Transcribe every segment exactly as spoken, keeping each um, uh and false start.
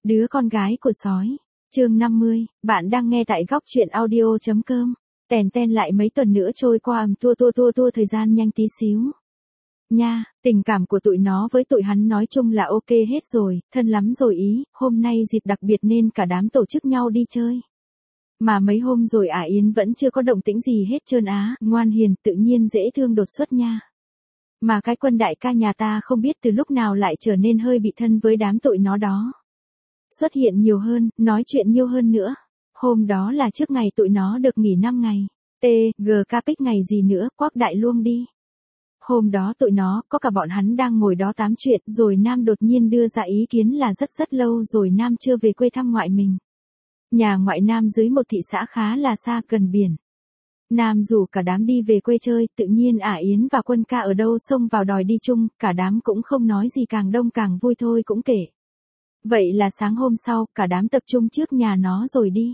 Đứa con gái của sói. Chương năm mươi, bạn đang nghe tại góc truyện audio chấm com. Tèn ten lại mấy tuần nữa trôi qua ầm tua tua tua tua thời gian nhanh tí xíu. Nha, tình cảm của tụi nó với tụi hắn nói chung là ok hết rồi, thân lắm rồi ý, hôm nay dịp đặc biệt nên cả đám tổ chức nhau đi chơi. Mà mấy hôm rồi ả Yến vẫn chưa có động tĩnh gì hết trơn á, ngoan hiền tự nhiên dễ thương đột xuất nha. Mà cái Quân đại ca nhà ta không biết từ lúc nào lại trở nên hơi bị thân với đám tụi nó đó. Xuất hiện nhiều hơn, nói chuyện nhiều hơn nữa. Hôm đó là trước ngày tụi nó được nghỉ năm ngày. T, G, Capic ngày gì nữa, quắc đại luôn đi. Hôm đó tụi nó, có cả bọn hắn đang ngồi đó tám chuyện, rồi Nam đột nhiên đưa ra ý kiến là rất rất lâu rồi Nam chưa về quê thăm ngoại mình. Nhà ngoại Nam dưới một thị xã khá là xa gần biển. Nam rủ cả đám đi về quê chơi, tự nhiên ả Yến và Quân ca ở đâu xông vào đòi đi chung, cả đám cũng không nói gì, càng đông càng vui thôi cũng kể. Vậy là sáng hôm sau, cả đám tập trung trước nhà nó rồi đi.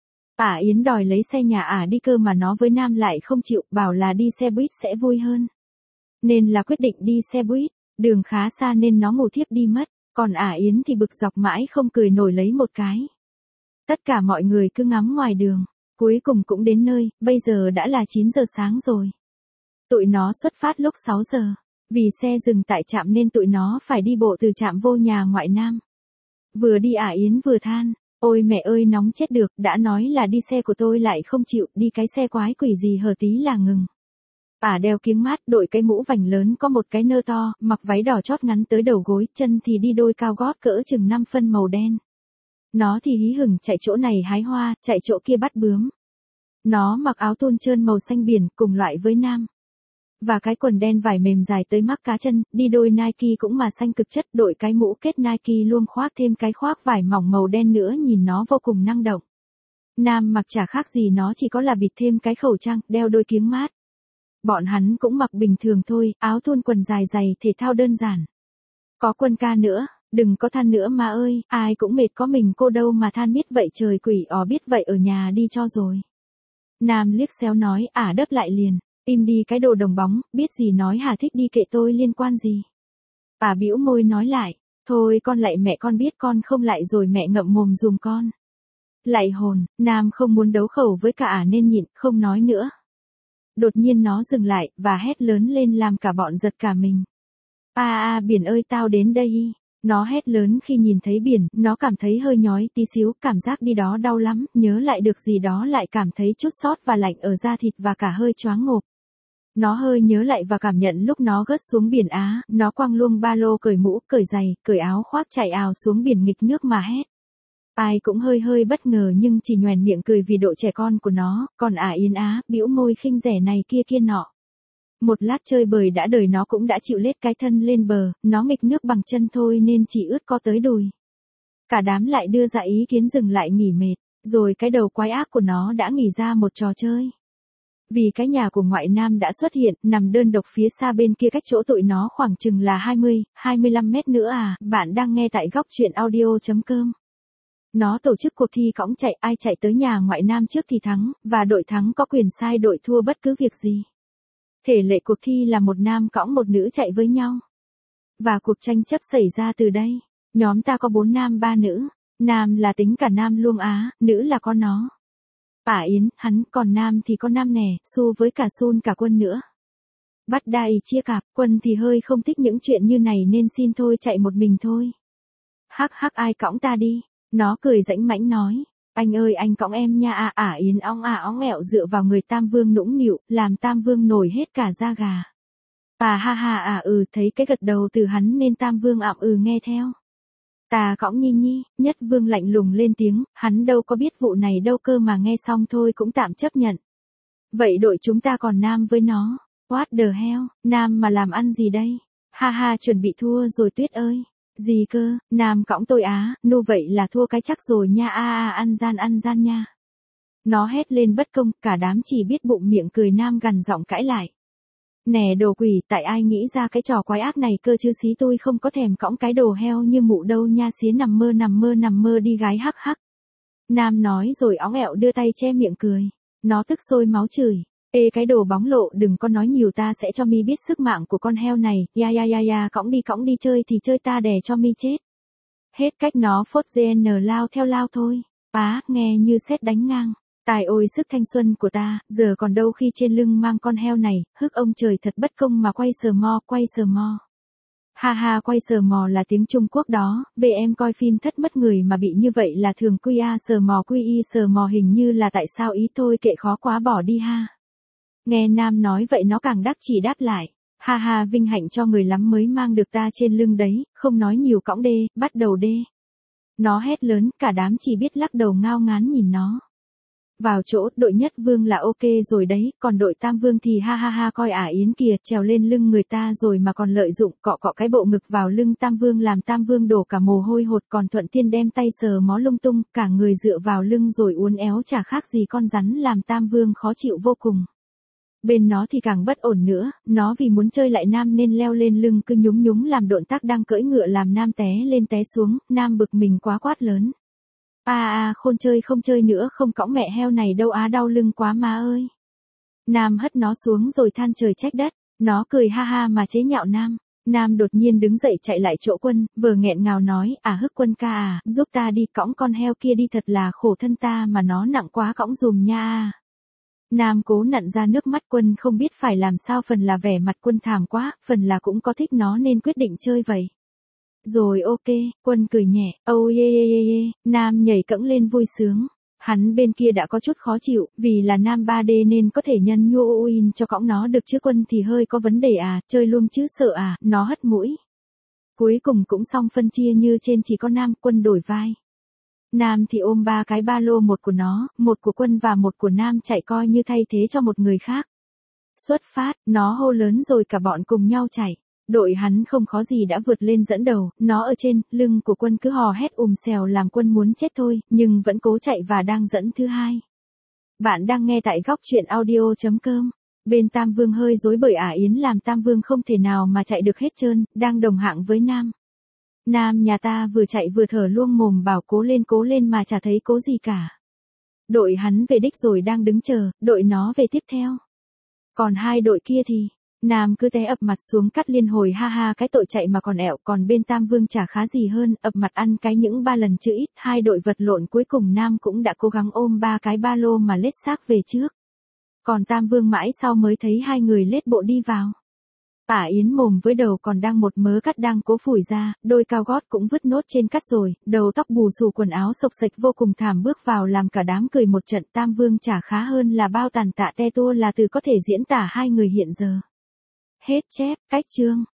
Ả Yến đòi lấy xe nhà ả đi cơ mà nó với Nam lại không chịu, bảo là đi xe buýt sẽ vui hơn. Nên là quyết định đi xe buýt, đường khá xa nên nó ngủ thiếp đi mất, còn ả Yến thì bực dọc mãi không cười nổi lấy một cái. Tất cả mọi người cứ ngắm ngoài đường, cuối cùng cũng đến nơi, bây giờ đã là chín giờ sáng rồi. Tụi nó xuất phát lúc sáu giờ, vì xe dừng tại trạm nên tụi nó phải đi bộ từ trạm vô nhà ngoại Nam. Vừa đi ả Yến vừa than, ôi mẹ ơi nóng chết được, đã nói là đi xe của tôi lại không chịu, đi cái xe quái quỷ gì hở tí là ngừng. Ả đeo kiếng mát, đội cái mũ vành lớn có một cái nơ to, mặc váy đỏ chót ngắn tới đầu gối, chân thì đi đôi cao gót cỡ chừng năm phân màu đen. Nó thì hí hửng chạy chỗ này hái hoa, chạy chỗ kia bắt bướm. Nó mặc áo thun trơn màu xanh biển, cùng loại với Nam. Và cái quần đen vải mềm dài tới mắc cá chân, đi đôi Nike cũng mà xanh cực chất, đội cái mũ kết Nike luôn khoác thêm cái khoác vải mỏng màu đen nữa, nhìn nó vô cùng năng động. Nam mặc chả khác gì nó, chỉ có là bịt thêm cái khẩu trang, đeo đôi kiếng mát. Bọn hắn cũng mặc bình thường thôi, áo thun quần dài dày thể thao đơn giản. Có Quân ca nữa, đừng có than nữa mà ơi, ai cũng mệt có mình cô đâu mà than biết vậy trời quỷ ó biết vậy ở nhà đi cho rồi. Nam liếc xéo nói, ả đáp lại liền, im đi cái đồ đồng bóng, biết gì nói hả, thích đi kệ tôi liên quan gì. Ả bĩu môi nói lại, thôi con lạy mẹ con biết con không lại rồi mẹ ngậm mồm dùm con. Lạy hồn, Nam không muốn đấu khẩu với cả ả nên nhịn, không nói nữa. Đột nhiên nó dừng lại, và hét lớn lên làm cả bọn giật cả mình. A a biển ơi tao đến đây. Nó hét lớn khi nhìn thấy biển, nó cảm thấy hơi nhói tí xíu, cảm giác đi đó đau lắm, nhớ lại được gì đó lại cảm thấy chút sót và lạnh ở da thịt và cả hơi choáng ngộp. Nó hơi nhớ lại và cảm nhận lúc nó gất xuống biển á, nó quăng luôn ba lô, cởi mũ, cởi giày, cởi áo khoác chạy ào xuống biển nghịch nước mà hét. Ai cũng hơi hơi bất ngờ nhưng chỉ nhoẻn miệng cười vì độ trẻ con của nó, còn ả Yến á, bĩu môi khinh rẻ này kia kia nọ. Một lát chơi bời đã đời nó cũng đã chịu lết cái thân lên bờ, nó nghịch nước bằng chân thôi nên chỉ ướt có tới đùi. Cả đám lại đưa ra ý kiến dừng lại nghỉ mệt, rồi cái đầu quái ác của nó đã nghỉ ra một trò chơi. Vì cái nhà của ngoại Nam đã xuất hiện, nằm đơn độc phía xa bên kia cách chỗ tụi nó khoảng chừng là hai mươi, hai mươi lăm mét nữa à, bạn đang nghe tại góc truyện audio chấm com. Nó tổ chức cuộc thi cõng chạy, ai chạy tới nhà ngoại Nam trước thì thắng, và đội thắng có quyền sai đội thua bất cứ việc gì. Thể lệ cuộc thi là một nam cõng một nữ chạy với nhau. Và cuộc tranh chấp xảy ra từ đây. Nhóm ta có bốn nam ba nữ. Nam là tính cả Nam luôn á, nữ là con nó. Ả Yến, hắn, còn Nam thì có Nam nè, Su với cả Sun cả Quân nữa. Bắt đai chia cặp, Quân thì hơi không thích những chuyện như này nên xin thôi chạy một mình thôi. Hắc hắc ai cõng ta đi. Nó cười rãnh mãnh nói. Anh ơi anh cõng em nha. À ả Yến óng à óng ẹo dựa vào người Tam Vương nũng nịu, làm Tam Vương nổi hết cả da gà. À ha ha à ừ thấy cái gật đầu từ hắn nên Tam Vương ạm ừ nghe theo. Ta cõng nhi nhi, Nhất Vương lạnh lùng lên tiếng, hắn đâu có biết vụ này đâu cơ mà nghe xong thôi cũng tạm chấp nhận. Vậy đội chúng ta còn Nam với nó. What the hell, Nam mà làm ăn gì đây? Ha ha chuẩn bị thua rồi Tuyết ơi. Gì cơ, Nam cõng tôi á, nu vậy là thua cái chắc rồi nha, a a ăn gian ăn gian nha. Nó hét lên bất công, cả đám chỉ biết bụng miệng cười. Nam gằn giọng cãi lại. Nè đồ quỷ, tại ai nghĩ ra cái trò quái ác này cơ chứ, xí tôi không có thèm cõng cái đồ heo như mụ đâu nha, xía nằm mơ nằm mơ nằm mơ đi gái hắc hắc. Nam nói rồi óng ẹo đưa tay che miệng cười. Nó tức sôi máu chửi. Ê cái đồ bóng lộ, đừng có nói nhiều, ta sẽ cho mi biết sức mạng của con heo này, ya ya ya ya, cõng đi cõng đi, chơi thì chơi ta đè cho mi chết. Hết cách nó phốt giê en lao theo lao thôi. Á, nghe như sét đánh ngang. Tài ôi sức thanh xuân của ta, giờ còn đâu khi trên lưng mang con heo này, hức ông trời thật bất công mà quay sờ mò, quay sờ mò. Ha ha, quay sờ mò là tiếng Trung Quốc đó, về em coi phim thất mất người mà bị như vậy là thường quy a sờ mò quy y sờ mò hình như là tại sao ý thôi kệ khó quá bỏ đi ha. Nghe Nam nói vậy nó càng đắc chỉ đáp lại. Ha ha, vinh hạnh cho người lắm mới mang được ta trên lưng đấy, không nói nhiều cõng đê, bắt đầu đê. Nó hét lớn, cả đám chỉ biết lắc đầu ngao ngán nhìn nó. Vào chỗ, đội nhất vương là ok rồi đấy, còn đội tam vương thì ha ha ha coi ả Yến kìa, trèo lên lưng người ta rồi mà còn lợi dụng cọ cọ cái bộ ngực vào lưng tam vương làm tam vương đổ cả mồ hôi hột, còn thuận tiên đem tay sờ mó lung tung, cả người dựa vào lưng rồi uốn éo chả khác gì con rắn làm tam vương khó chịu vô cùng. Bên nó thì càng bất ổn nữa, nó vì muốn chơi lại Nam nên leo lên lưng cứ nhúng nhúng làm động tác đang cưỡi ngựa làm Nam té lên té xuống, Nam bực mình quá quát lớn. À à, khôn chơi không chơi nữa, không cõng mẹ heo này đâu á, đau lưng quá má ơi. Nam hất nó xuống rồi than trời trách đất, nó cười ha ha mà chế nhạo Nam. Nam đột nhiên đứng dậy chạy lại chỗ Quân, vừa nghẹn ngào nói, à Hức Quân ca à, giúp ta đi cõng con heo kia đi, thật là khổ thân ta mà nó nặng quá cõng dùm nha. Nam cố nặn ra nước mắt. Quân không biết phải làm sao, phần là vẻ mặt Quân thảm quá, phần là cũng có thích nó nên quyết định chơi vậy. Rồi ok, Quân cười nhẹ, oh yeah yeah yeah yeah, Nam nhảy cẫng lên vui sướng. Hắn bên kia đã có chút khó chịu, vì là Nam ba D nên có thể nhân nhô win cho cõng nó được chứ Quân thì hơi có vấn đề à, chơi luôn chứ sợ à, nó hất mũi. Cuối cùng cũng xong phân chia như trên, chỉ có Nam. Quân đổi vai. Nam thì ôm ba cái ba lô, một của nó, một của Quân và một của Nam chạy coi như thay thế cho một người khác. Xuất phát, nó hô lớn rồi cả bọn cùng nhau chạy. Đội hắn không khó gì đã vượt lên dẫn đầu, nó ở trên, lưng của Quân cứ hò hét ùm xèo làm Quân muốn chết thôi, nhưng vẫn cố chạy và đang dẫn thứ hai. Bạn đang nghe tại góc truyện audio chấm com. Bên Tam Vương hơi rối bởi ả Yến làm Tam Vương không thể nào mà chạy được hết trơn, đang đồng hạng với Nam. Nam nhà ta vừa chạy vừa thở luông mồm bảo cố lên cố lên mà chả thấy cố gì cả. Đội hắn về đích rồi đang đứng chờ, đội nó về tiếp theo. Còn hai đội kia thì, Nam cứ té ập mặt xuống cắt liên hồi ha ha cái tội chạy mà còn ẹo, còn bên Tam Vương chả khá gì hơn, ập mặt ăn cái những ba lần chứ ít, hai đội vật lộn cuối cùng Nam cũng đã cố gắng ôm ba cái ba lô mà lết xác về trước. Còn Tam Vương mãi sau mới thấy hai người lết bộ đi vào. Ả Yến mồm với đầu còn đang một mớ cắt đang cố phủi ra, đôi cao gót cũng vứt nốt trên cắt rồi, đầu tóc bù xù quần áo xộc xệch vô cùng thảm bước vào làm cả đám cười một trận. Tam Vương chả khá hơn là bao tàn tạ te tua là từ có thể diễn tả hai người hiện giờ. Hết chép, cách chương.